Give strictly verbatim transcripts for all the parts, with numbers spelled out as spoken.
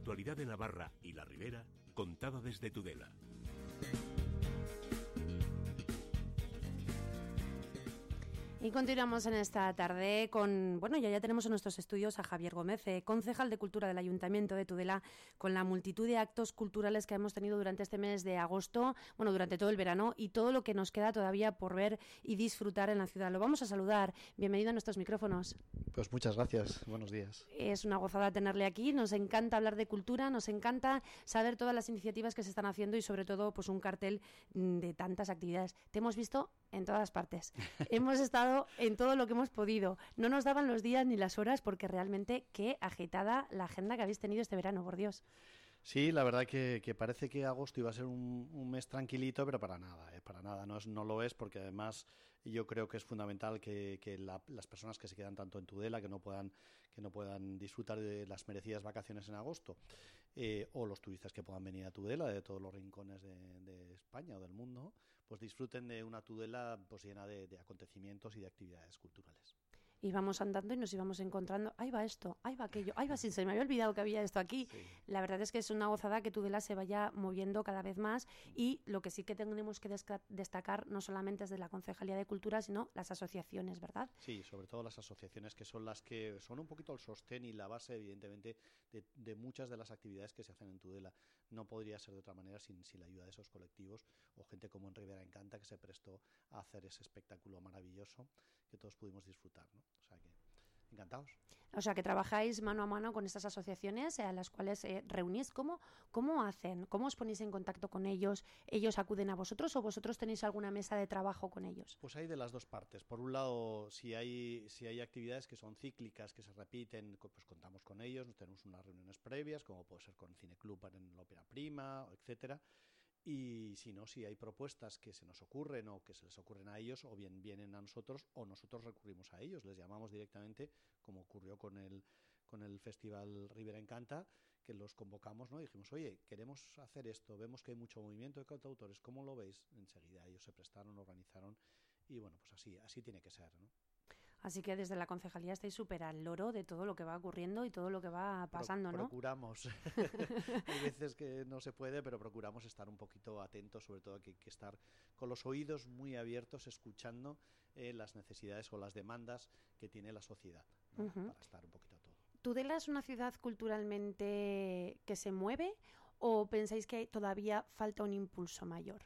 actualidad de Navarra y la Ribera, contada desde Tudela. Y continuamos en esta tarde con, bueno, ya, ya tenemos en nuestros estudios a Javier Gómez, eh, concejal de Cultura del Ayuntamiento de Tudela, con la multitud de actos culturales que hemos tenido durante este mes de agosto, bueno, durante todo el verano y todo lo que nos queda todavía por ver y disfrutar en la ciudad. Lo vamos a saludar. Bienvenido a nuestros micrófonos. Pues muchas gracias. Buenos días. Es una gozada tenerle aquí. Nos encanta hablar de cultura, nos encanta saber todas las iniciativas que se están haciendo y sobre todo pues un cartel de tantas actividades. Te hemos visto en todas partes. Hemos estado en todo lo que hemos podido. No nos daban los días ni las horas porque realmente qué agitada la agenda que habéis tenido este verano, por Dios. Sí, la verdad que, que parece que agosto iba a ser un, un mes tranquilito, pero para nada, eh, para nada, no, es, no lo es, porque además yo creo que es fundamental que, que la, las personas que se quedan tanto en Tudela, que no puedan, que no puedan disfrutar de las merecidas vacaciones en agosto, eh, o los turistas que puedan venir a Tudela de todos los rincones de, de España o del mundo, pues disfruten de una Tudela pues llena de, de acontecimientos y de actividades culturales. Íbamos andando y nos íbamos encontrando, ahí va esto, ahí va aquello, ahí va, sí, se me había olvidado que había esto aquí. Sí. La verdad es que es una gozada que Tudela se vaya moviendo cada vez más y lo que sí que tenemos que desca- destacar no solamente es de la Concejalía de Cultura, sino las asociaciones, ¿verdad? Sí, sobre todo las asociaciones que son las que son un poquito el sostén y la base, evidentemente, de, de muchas de las actividades que se hacen en Tudela. No podría ser de otra manera sin, sin la ayuda de esos colectivos o gente como en Ribera Encanta que se prestó a hacer ese espectáculo maravilloso que todos pudimos disfrutar, ¿no? O sea que encantados. O sea que trabajáis mano a mano con estas asociaciones a las cuales eh, reunís. ¿Cómo, ¿Cómo hacen? ¿Cómo os ponéis en contacto con ellos? ¿Ellos acuden a vosotros o vosotros tenéis alguna mesa de trabajo con ellos? Pues hay de las dos partes. Por un lado, si hay, si hay actividades que son cíclicas, que se repiten, pues contamos con ellos, tenemos unas reuniones previas, como puede ser con Cineclub en la Ópera Prima, etcétera. Y si no, si hay propuestas que se nos ocurren o que se les ocurren a ellos, o bien vienen a nosotros o nosotros recurrimos a ellos, les llamamos directamente, como ocurrió con el con el Festival Ribera Encanta, que los convocamos, ¿no? Y dijimos, oye, queremos hacer esto, vemos que hay mucho movimiento de cantautores, ¿cómo lo veis? Enseguida ellos se prestaron, organizaron y bueno, pues así, así tiene que ser, ¿no? Así que desde la concejalía estáis súper al loro de todo lo que va ocurriendo y todo lo que va pasando, Pro- ¿no? Procuramos. Hay veces que no se puede, pero procuramos estar un poquito atentos, sobre todo que hay que estar con los oídos muy abiertos, escuchando eh, las necesidades o las demandas que tiene la sociedad, ¿no? Uh-huh. Para estar un poquito a todo. ¿Tudela es una ciudad culturalmente que se mueve o pensáis que todavía falta un impulso mayor?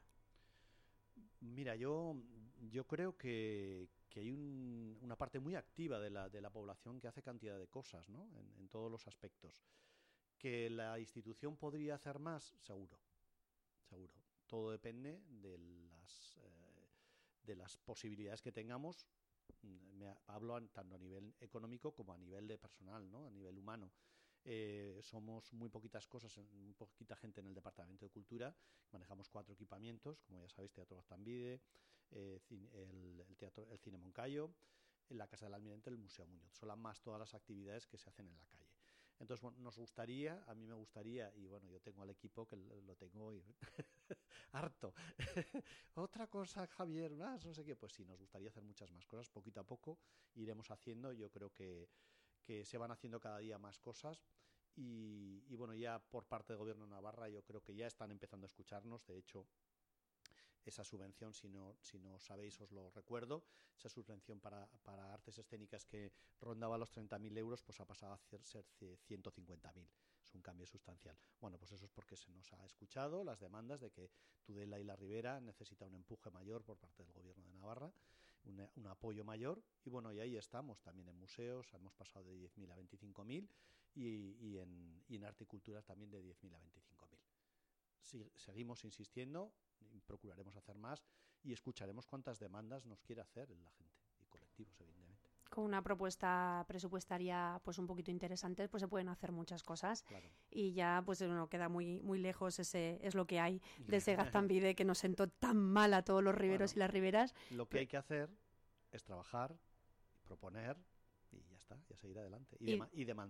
Mira, yo, yo creo que... que hay un, una parte muy activa de la, de la población que hace cantidad de cosas, ¿no? En, en todos los aspectos. ¿Que la institución podría hacer más? Seguro, seguro. Todo depende de las, eh, de las posibilidades que tengamos. Me hablo tanto a nivel económico como a nivel de personal, ¿no? A nivel humano. Eh, somos muy poquitas cosas, muy poquita gente en el Departamento de Cultura. Manejamos cuatro equipamientos, como ya sabéis, Teatro Gaztambide, eh, el, el, teatro, el Cine Moncayo, en la Casa del Almirante, el Museo Muñoz. Son más todas las actividades que se hacen en la calle. Entonces, bueno, nos gustaría, a mí me gustaría, y bueno, yo tengo al equipo que lo tengo y harto. Otra cosa, Javier, más, no sé qué. Pues sí, nos gustaría hacer muchas más cosas. Poquito a poco iremos haciendo. Yo creo que que se van haciendo cada día más cosas y, y bueno, ya por parte del Gobierno de Navarra yo creo que ya están empezando a escucharnos. De hecho, esa subvención, si no, si no sabéis, os lo recuerdo, esa subvención para, para artes escénicas que rondaba los treinta mil euros, pues ha pasado a ser ciento cincuenta mil. Es un cambio sustancial. Bueno, pues eso es porque se nos ha escuchado las demandas de que Tudela y la Ribera necesita un empuje mayor por parte del Gobierno de Navarra, un, un apoyo mayor, y bueno, y ahí estamos, también en museos, hemos pasado de diez mil a veinticinco mil, y, y, en, y en arte y cultura también de diez mil a veinticinco mil. Si, seguimos insistiendo, procuraremos hacer más y escucharemos cuántas demandas nos quiere hacer la gente y colectivos, evidentemente. Con una propuesta presupuestaria pues un poquito interesante, pues se pueden hacer muchas cosas. Claro. Y ya pues no queda muy muy lejos ese es lo que hay de ese Gaztambide que nos sentó tan mal a todos los riberos bueno, y las riberas. Lo que hay que hacer es trabajar, proponer y ya está, ya seguir adelante y, y, dema- y demandar.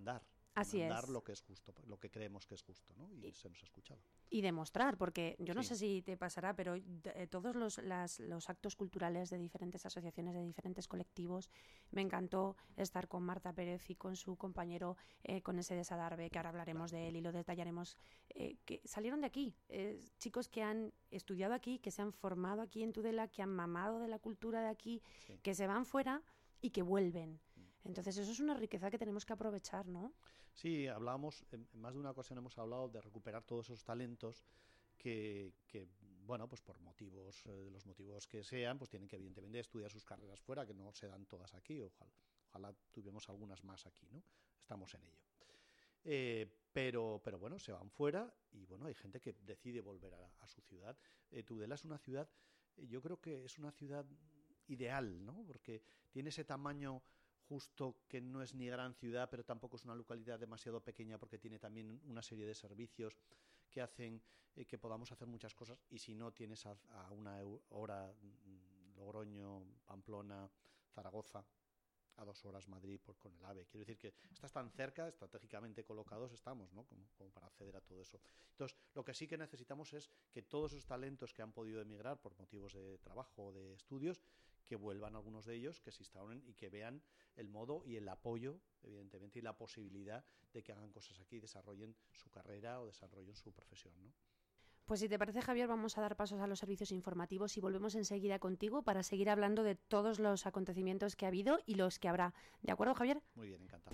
Así mandar es. lo que es justo, lo que creemos que es justo, ¿no? Y, y se nos ha escuchado. Y demostrar, porque yo no Sí. sé si te pasará, pero eh, todos los, las, los actos culturales de diferentes asociaciones, de diferentes colectivos, me encantó estar con Marta Pérez y con su compañero, eh, con ese de Sadarbe, que ahora hablaremos Claro. de él y lo detallaremos, eh, que salieron de aquí, eh, chicos que han estudiado aquí, que se han formado aquí en Tudela, que han mamado de la cultura de aquí, Sí. que se van fuera y que vuelven. Entonces eso es una riqueza que tenemos que aprovechar, ¿no? Sí, hablábamos, en, en más de una ocasión hemos hablado de recuperar todos esos talentos que, que bueno, pues por motivos, eh, de los motivos que sean, pues tienen que evidentemente estudiar sus carreras fuera, que no se dan todas aquí, ojalá, ojalá tuviéramos algunas más aquí, ¿no? Estamos en ello. Eh, pero, pero bueno, se van fuera y bueno, hay gente que decide volver a, a su ciudad. Eh, Tudela es una ciudad, eh, yo creo que es una ciudad ideal, ¿no? Porque tiene ese tamaño justo, que no es ni gran ciudad, pero tampoco es una localidad demasiado pequeña, porque tiene también una serie de servicios que hacen eh, que podamos hacer muchas cosas. Y si no, tienes a, a una hora mmm, Logroño, Pamplona, Zaragoza, a dos horas Madrid por, con el AVE. Quiero decir que estás tan cerca, estratégicamente colocados estamos, ¿no? Como, como para acceder a todo eso. Entonces, lo que sí que necesitamos es que todos esos talentos que han podido emigrar por motivos de trabajo o de estudios, que vuelvan algunos de ellos, que se instauren y que vean el modo y el apoyo, evidentemente, y la posibilidad de que hagan cosas aquí, desarrollen su carrera o desarrollen su profesión, ¿no? Pues si te parece, Javier, vamos a dar pasos a los servicios informativos y volvemos enseguida contigo para seguir hablando de todos los acontecimientos que ha habido y los que habrá. ¿De acuerdo, Javier? Muy bien, encantado.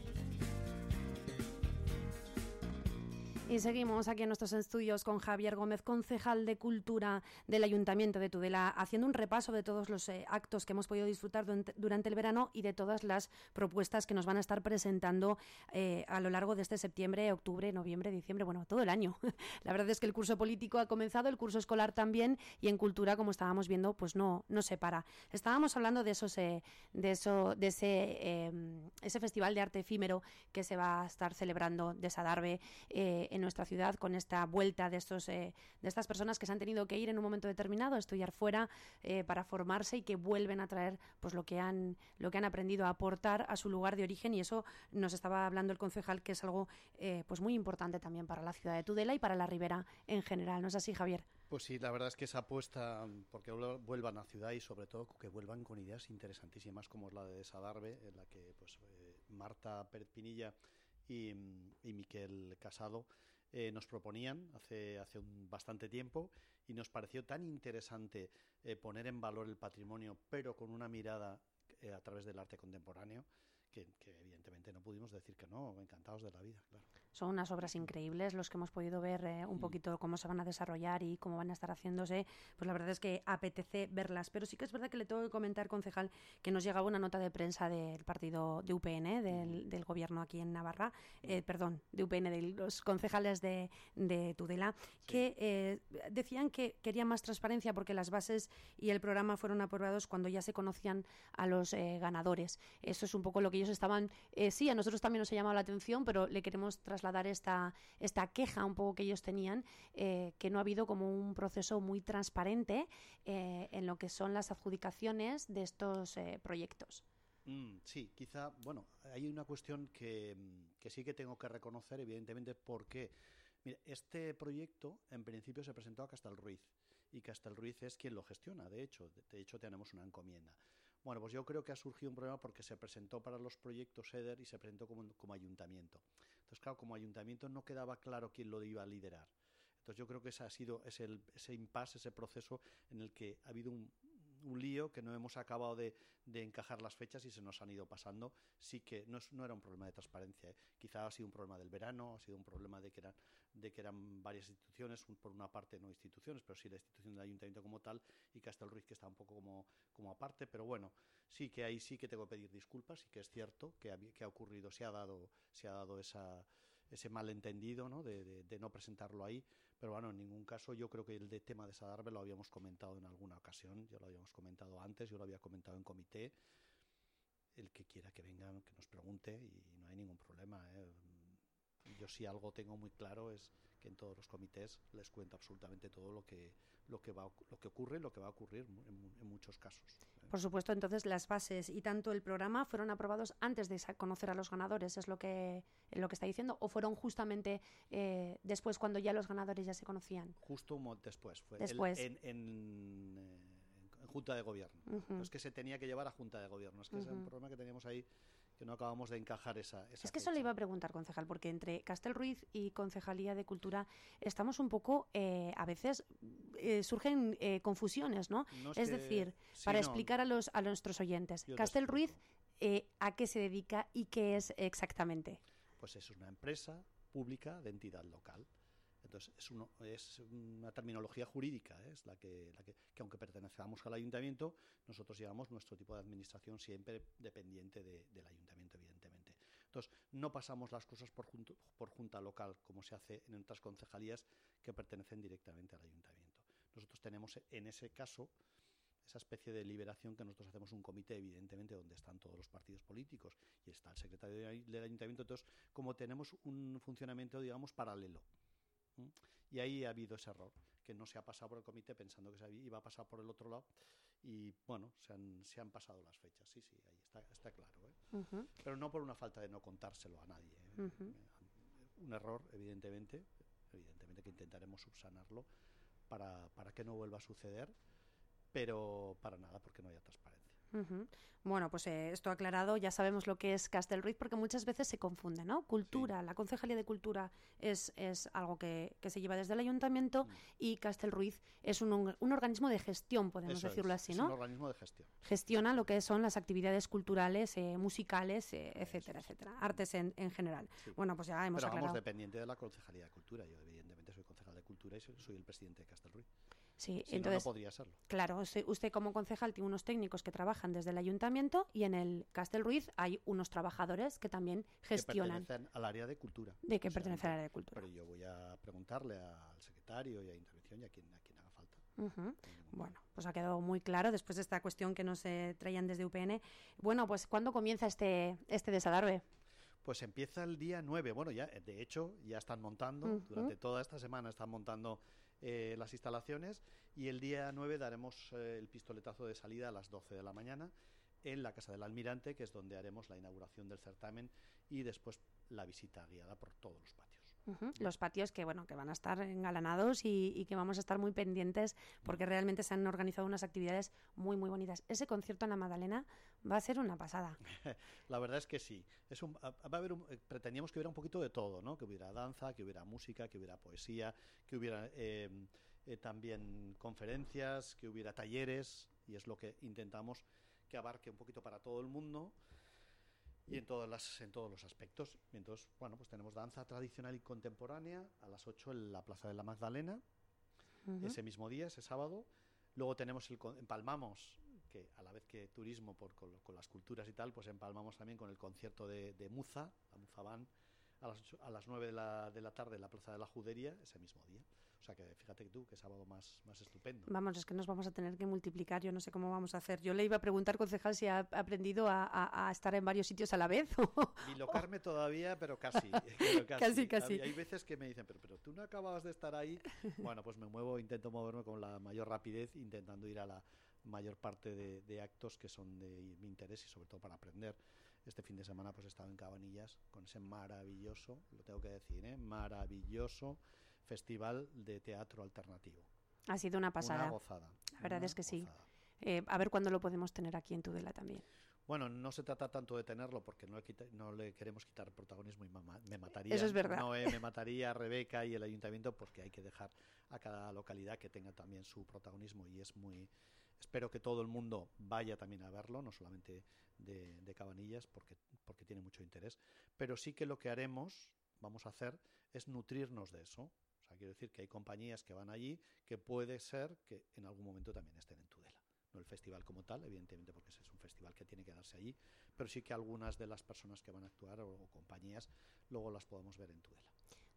Y seguimos aquí en nuestros estudios con Javier Gómez, concejal de Cultura del Ayuntamiento de Tudela, haciendo un repaso de todos los eh, actos que hemos podido disfrutar durante, durante el verano y de todas las propuestas que nos van a estar presentando eh, a lo largo de este septiembre, octubre, noviembre, diciembre, bueno, todo el año. La verdad es que el curso político ha comenzado, el curso escolar también, y en cultura, como estábamos viendo, pues no, no se para. Estábamos hablando de esos, eh, de eso, de ese, eh, ese festival de arte efímero que se va a estar celebrando de Sadarbe eh, en nuestra ciudad, con esta vuelta de estos eh, de estas personas que se han tenido que ir en un momento determinado a estudiar fuera eh, para formarse y que vuelven a traer pues lo que han lo que han aprendido a aportar a su lugar de origen, y eso nos estaba hablando el concejal, que es algo eh, pues muy importante también para la ciudad de Tudela y para la Ribera en general. ¿No es así, Javier? Pues sí, la verdad es que esa apuesta porque vuelvan a ciudad y sobre todo que vuelvan con ideas interesantísimas como es la de Sadarbe, en la que pues eh, Marta Pérez Pinilla y, y Miquel Casado eh, nos proponían hace, hace un bastante tiempo, y nos pareció tan interesante eh, poner en valor el patrimonio, pero con una mirada eh, a través del arte contemporáneo, que, que evidentemente no pudimos decir que no, encantados de la vida, claro. Son unas obras increíbles, los que hemos podido ver eh, un poquito cómo se van a desarrollar y cómo van a estar haciéndose, pues la verdad es que apetece verlas. Pero sí que es verdad que le tengo que comentar, concejal, que nos llegaba una nota de prensa del partido de U P N, del, del gobierno aquí en Navarra, eh, perdón, de U P N, de los concejales de, de Tudela, sí, que eh, decían que querían más transparencia porque las bases y el programa fueron aprobados cuando ya se conocían a los eh, ganadores. Eso es un poco lo que ellos estaban, eh, sí, a nosotros también nos ha llamado la atención, pero le queremos trasladar trasladar esta, esta queja un poco que ellos tenían, eh, que no ha habido como un proceso muy transparente eh, en lo que son las adjudicaciones de estos eh, proyectos. Mm, sí, quizá, bueno, hay una cuestión que, que sí que tengo que reconocer, evidentemente, porque mira, este proyecto en principio se presentó a Castelruiz, y Castelruiz es quien lo gestiona, de hecho, de, de hecho tenemos una encomienda. Bueno, pues yo creo que ha surgido un problema porque se presentó para los proyectos E D E R y se presentó como, como ayuntamiento. Entonces, claro, como ayuntamiento no quedaba claro quién lo iba a liderar. Entonces yo creo que ese ha sido ese, el, ese impasse, ese proceso en el que ha habido un, un lío que no hemos acabado de, de encajar las fechas y se nos han ido pasando. Sí que no, es, no era un problema de transparencia, ¿eh? Quizá ha sido un problema del verano, ha sido un problema de que eran, de que eran varias instituciones, por una parte no instituciones, pero sí la institución del ayuntamiento como tal, y Castelruiz que está un poco como, como aparte, pero bueno, sí que ahí sí que tengo que pedir disculpas, y que es cierto que ha, que ha ocurrido, se ha dado, se ha dado esa, ese malentendido, ¿no? De, de, de no presentarlo ahí. Pero bueno, en ningún caso yo creo que el de tema de Sadarbe lo habíamos comentado en alguna ocasión, ya lo habíamos comentado antes, yo lo había comentado en comité. El que quiera que venga, que nos pregunte, y no hay ningún problema, ¿eh? Yo sí algo tengo muy claro es que en todos los comités les cuento absolutamente todo lo que lo que va lo que ocurre y lo que va a ocurrir en, en muchos casos. Por supuesto, entonces las bases y tanto el programa fueron aprobados antes de conocer a los ganadores, ¿es lo que lo que está diciendo? ¿O fueron justamente eh, después, cuando ya los ganadores ya se conocían? Justo después. Fue después. El, en, en, en Junta de Gobierno. Uh-huh. Es que se tenía que llevar a Junta de Gobierno. Es que uh-huh. ese es un problema que teníamos ahí, que no acabamos de encajar esa, esa Es que fecha. eso le iba a preguntar, concejal, porque entre Castelruiz y Concejalía de Cultura estamos un poco, eh, a veces eh, surgen eh, confusiones, ¿no? no es es que, decir, sí, para no, explicar a, los, a nuestros oyentes, yo Castelruiz, eh, ¿a qué se dedica y qué es exactamente? Pues es una empresa pública de entidad local. Entonces, es, uno, es una terminología jurídica, ¿eh? Es la que, la que, que aunque pertenezcamos al ayuntamiento, nosotros llevamos nuestro tipo de administración siempre dependiente de, del ayuntamiento, evidentemente. Entonces, no pasamos las cosas por, junto, por junta local, como se hace en otras concejalías que pertenecen directamente al ayuntamiento. Nosotros tenemos, en ese caso, esa especie de liberación que nosotros hacemos un comité, evidentemente, donde están todos los partidos políticos y está el secretario del ayuntamiento. Entonces, como tenemos un funcionamiento, digamos, paralelo. Y ahí ha habido ese error, que no se ha pasado por el comité pensando que se iba a pasar por el otro lado y, bueno, se han, se han pasado las fechas. Sí, sí, ahí está, está claro. ¿eh? Uh-huh. Pero no por una falta de no contárselo a nadie. ¿eh? Uh-huh. Un error, evidentemente, evidentemente que intentaremos subsanarlo para, para que no vuelva a suceder, pero para nada porque no haya transparencia. Uh-huh. Bueno, pues eh, esto aclarado, ya sabemos lo que es Castelruiz, porque muchas veces se confunde, ¿no? Cultura, sí. La Concejalía de Cultura es, es algo que, que se lleva desde el ayuntamiento, mm. y Castelruiz es un, un organismo de gestión, podemos Eso decirlo es, así, es ¿no? Un organismo de gestión. Gestiona lo que son las actividades culturales, eh, musicales, eh, etcétera, es. etcétera, artes en, en general. Sí. Bueno, pues ya hemos Pero aclarado. Pero vamos, dependiente de la Concejalía de Cultura. Yo, evidentemente, soy concejal de Cultura y soy, soy el presidente de Castelruiz. Sí, si entonces, no, no podría serlo. Claro, usted, usted como concejal tiene unos técnicos que trabajan desde el ayuntamiento y en el Castelruiz hay unos trabajadores que también gestionan. Que pertenecen al área de cultura. De que pertenece al área de cultura. Pero yo voy a preguntarle al secretario y a intervención y a quien, a quien haga falta. Uh-huh. Bueno, pues ha quedado muy claro después de esta cuestión que nos eh, traían desde U P N. Bueno, pues ¿cuándo comienza este, este desadarve? Pues empieza el día nueve. Bueno, ya de hecho ya están montando, uh-huh. durante toda esta semana están montando eh, las instalaciones y el día nueve daremos eh, el pistoletazo de salida a las doce de la mañana en la Casa del Almirante, que es donde haremos la inauguración del certamen y después la visita guiada por todos los patios. Uh-huh. Los patios que bueno que van a estar engalanados y, y que vamos a estar muy pendientes porque realmente se han organizado unas actividades muy muy bonitas. Ese concierto en la Magdalena va a ser una pasada. La verdad es que sí. Es un, va a haber un, pretendíamos que hubiera un poquito de todo, ¿no? Que hubiera danza, que hubiera música, que hubiera poesía, que hubiera eh, eh, también conferencias, que hubiera talleres, y es lo que intentamos que abarque un poquito para todo el mundo y en todas las en todos los aspectos. Entonces, bueno, pues tenemos danza tradicional y contemporánea a las ocho en la Plaza de la Magdalena, uh-huh. ese mismo día, ese sábado. Luego tenemos el empalmamos, que a la vez que turismo por, con, con las culturas y tal, pues empalmamos también con el concierto de, de Muza, la Muza Band, a las, ocho, a las nueve de la, de la tarde en la Plaza de la Judería, ese mismo día. O sea que fíjate tú, qué sábado más, más estupendo. Vamos, es que nos vamos a tener que multiplicar, yo no sé cómo vamos a hacer. Yo le iba a preguntar, concejal, si ha aprendido a, a, a estar en varios sitios a la vez. Bilocarme todavía, pero casi. Pero casi. casi, casi. Hay, hay veces que me dicen, pero, pero tú no acababas de estar ahí. Bueno, pues me muevo, intento moverme con la mayor rapidez, intentando ir a la mayor parte de, de actos que son de mi interés y sobre todo para aprender. Este fin de semana pues he estado en Cabanillas con ese maravilloso, lo tengo que decir, ¿eh? maravilloso festival de teatro alternativo. Ha sido una pasada. Una gozada. La verdad una es que sí. gozada. Eh, a ver cuándo lo podemos tener aquí en Tudela también. Bueno, no se trata tanto de tenerlo porque no le, quita, no le queremos quitar protagonismo y mama, me mataría. Eso es verdad. No, eh, me mataría a Rebeca y el ayuntamiento porque hay que dejar a cada localidad que tenga también su protagonismo y es muy... Espero que todo el mundo vaya también a verlo, no solamente de, de Cabanillas porque, porque tiene mucho interés, pero sí que lo que haremos, vamos a hacer, es nutrirnos de eso. O sea, quiero decir que hay compañías que van allí que puede ser que en algún momento también estén en Tudela. No el festival como tal, evidentemente, porque ese es un festival que tiene que darse allí, pero sí que algunas de las personas que van a actuar o, o compañías luego las podemos ver en Tudela.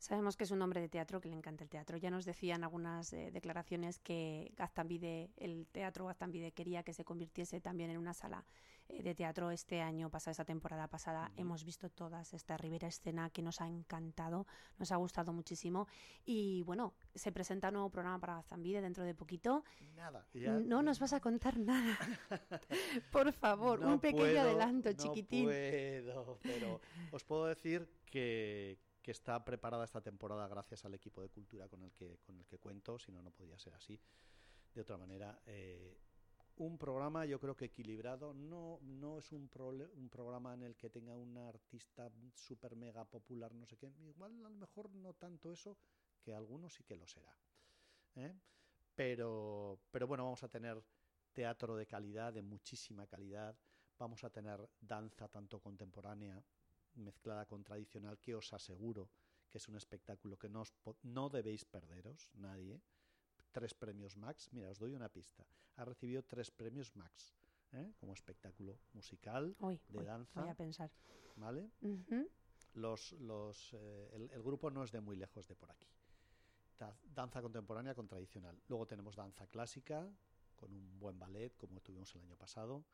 Sabemos que es un hombre de teatro, que le encanta el teatro. Ya nos decían algunas eh, declaraciones que Gaztambide, el teatro Gaztambide quería que se convirtiese también en una sala eh, de teatro. Este año pasado, esta temporada pasada, uh-huh. hemos visto todas esta Ribera Escena que nos ha encantado, nos ha gustado muchísimo. Y bueno, se presenta un nuevo programa para Gaztambide dentro de poquito. Nada. Ya... No nos vas a contar nada. Por favor, no un pequeño puedo, adelanto, no chiquitín. No puedo, pero os puedo decir que... que está preparada esta temporada gracias al equipo de cultura con el que, con el que cuento, si no, no podría ser así. De otra manera, eh, un programa yo creo que equilibrado, no, no es un, prole, un programa en el que tenga una artista súper mega popular, no sé qué, igual a lo mejor no tanto eso, que algunos sí que lo será. ¿eh? Pero, pero bueno, vamos a tener teatro de calidad, de muchísima calidad, vamos a tener danza tanto contemporánea, mezclada con tradicional, que os aseguro que es un espectáculo que no, os no debéis perderos, nadie. Tres premios Max, mira, os doy una pista. Ha recibido tres premios Max, ¿eh? como espectáculo musical, uy, de uy, danza. Voy a pensar. ¿Vale? Uh-huh. Los, los, eh, el, el grupo no es de muy lejos de por aquí. Da, danza contemporánea con tradicional. Luego tenemos danza clásica, con un buen ballet, como tuvimos el año pasado.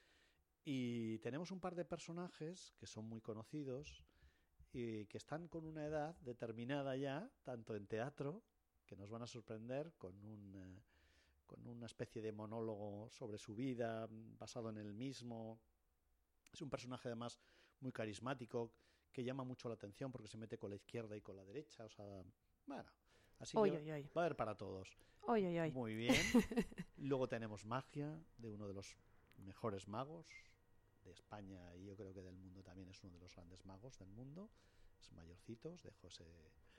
Y tenemos un par de personajes que son muy conocidos y que están con una edad determinada ya, tanto en teatro, que nos van a sorprender con, un, eh, con una especie de monólogo sobre su vida, basado en él mismo. Es un personaje además muy carismático, que llama mucho la atención porque se mete con la izquierda y con la derecha. O sea, bueno, así oy, que oy, oy. va a haber para todos. Oy, oy, oy. Muy bien. Luego tenemos magia de uno de los mejores magos de España y yo creo que del mundo también, es uno de los grandes magos del mundo. Es mayorcito, os dejo ese,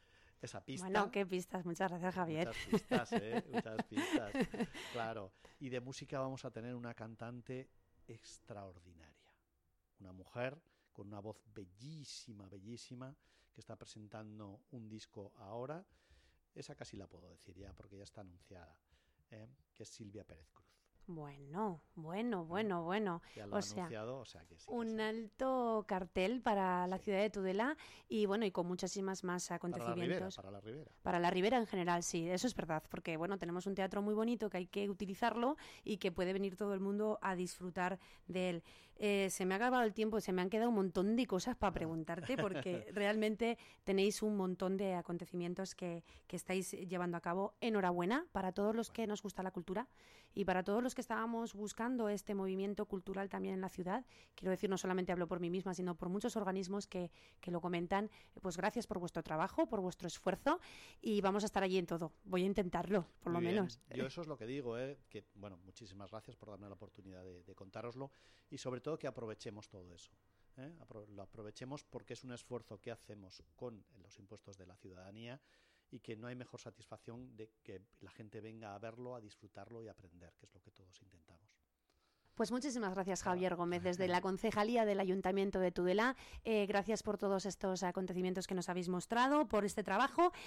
esa pista. Bueno, qué pistas, muchas gracias, Javier. Muchas pistas, ¿eh? Muchas pistas, claro. Y de música vamos a tener una cantante extraordinaria, una mujer con una voz bellísima, bellísima, que está presentando un disco ahora. Esa casi la puedo decir ya porque ya está anunciada, ¿eh? que es Silvia Pérez Cruz. Bueno, bueno, bueno, bueno. Ya lo o ha sea, anunciado, o sea que sí. Que un sí. alto cartel para la sí. ciudad de Tudela y bueno, y con muchísimas más acontecimientos. Para la Ribera, para la Ribera. Para la Ribera en general, sí, eso es verdad, porque bueno, tenemos un teatro muy bonito que hay que utilizarlo y que puede venir todo el mundo a disfrutar de él. Eh, se me ha acabado el tiempo, se me han quedado un montón de cosas para preguntarte porque realmente tenéis un montón de acontecimientos que, que estáis llevando a cabo. Enhorabuena para todos los que nos gusta la cultura y para todos los que estábamos buscando este movimiento cultural también en la ciudad. Quiero decir, no solamente hablo por mí misma, sino por muchos organismos que, que lo comentan. Pues gracias por vuestro trabajo, por vuestro esfuerzo y vamos a estar allí en todo. Voy a intentarlo, por Muy lo bien. menos. Yo eso es lo que digo, ¿eh? que bueno, muchísimas gracias por darme la oportunidad de, de contároslo y sobre todo que aprovechemos todo eso. ¿eh? Apro- lo aprovechemos porque es un esfuerzo que hacemos con los impuestos de la ciudadanía y que no hay mejor satisfacción de que la gente venga a verlo, a disfrutarlo y a aprender, que es lo que todos intentamos. Pues muchísimas gracias, Javier Gómez, desde la Concejalía del Ayuntamiento de Tudela. Eh, gracias por todos estos acontecimientos que nos habéis mostrado, por este trabajo